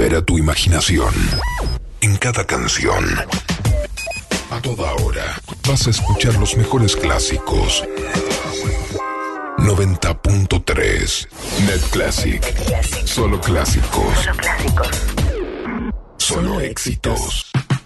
libera tu imaginación. En cada canción, a toda hora, vas a escuchar los mejores clásicos. 90.3 Net Classic. Solo clásicos. Solo éxitos.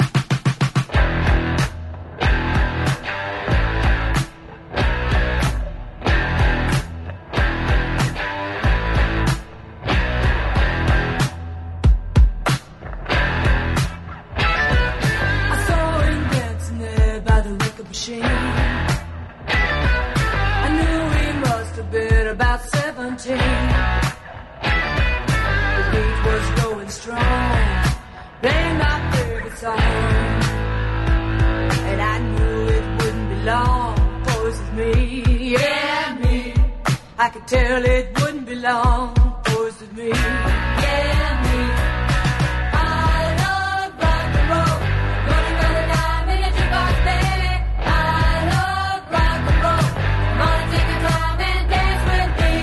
I could tell it wouldn't be long, boys with me, yeah, me. I love rock and roll, gonna go to dime in a jukebox, baby. I love rock and roll, gonna take a time and dance with me.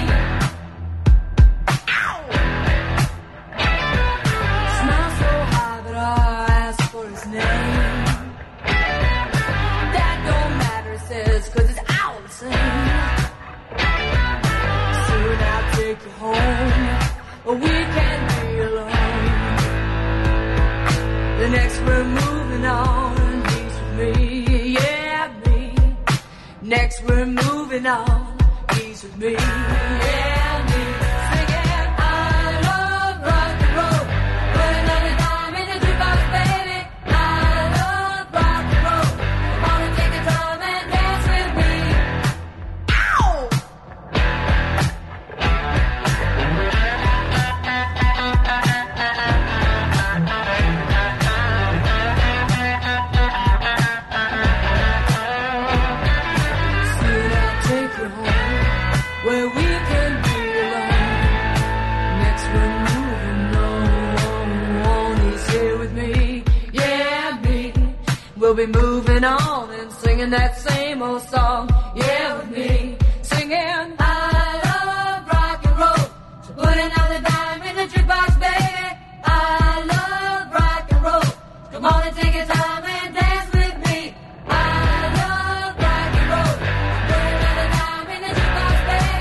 Ow! Smile so high that I asked for his name. That don't matter, it says, 'cause it's all the same. Take you home, or we can't be alone. The next we're moving on, he's with me, yeah, me. Next we're moving on, he's with me, yeah, me. Singing, I love rock and roll, put another dime in the jukebox, baby. I love rock and roll, wanna take a time and dance with me. Ow! Where we can be alone. Next we're moving on. He's here with me, yeah, me. We'll be moving on and singing that same old song, yeah, with me. Singing, I love rock and roll, so put another dime in the jukebox, baby. I love rock and roll, come on and take your time and dance with me. I love rock and roll, put another dime in the jukebox, baby.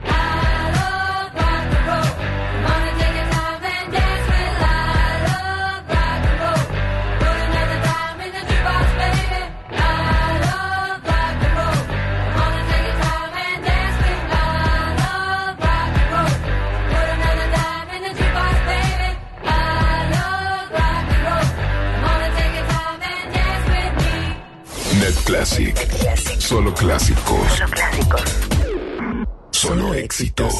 Classic. Solo clásicos. Solo éxitos.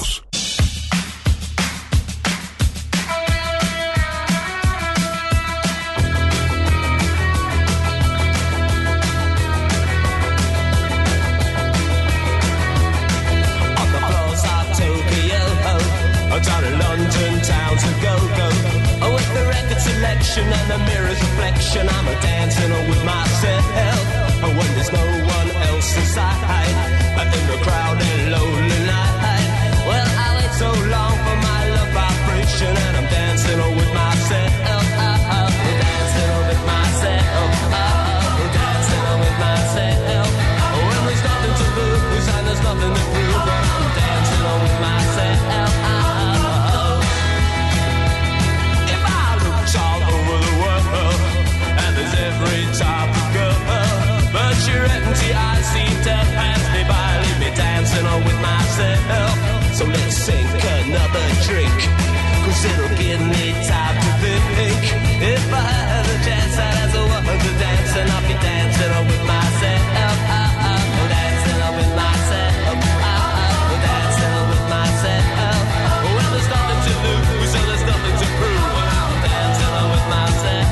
Down in London town to go. With the record selection and the mirror's reflection, I'm a dancing with myself. When there's no one else inside, in the crowded lonely night. Well, I wait so long for my love vibration, and I'm dancing with myself. Dancing with myself. Dancing with myself. When there's nothing to lose and there's nothing to prove, I'm dancing with myself. Every time we go, but your empty eyes seem to pass me by, leave me dancing on with myself. So let's sink another drink, 'cause it'll give me time to think. If I had a chance, I'd ask a woman to dance, and I'll be dancing on with myself. Dancing on with myself. Dancing on with myself. Well, there's nothing to lose, so there's nothing to prove. I'm dancing on with myself.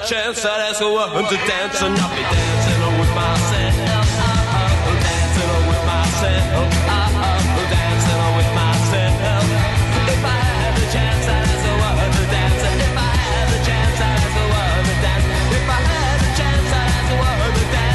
chance, I'd ask a woman to dance, and I'll be dancing with myself. Dancing with myself. Dancing with myself. If I had the chance, I'd ask a woman to dance. And if I had the chance, I'd ask a woman to dance. If I had the chance, I'd ask a woman to dance.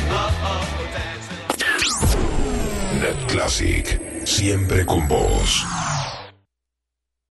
Net Classic, siempre con vos.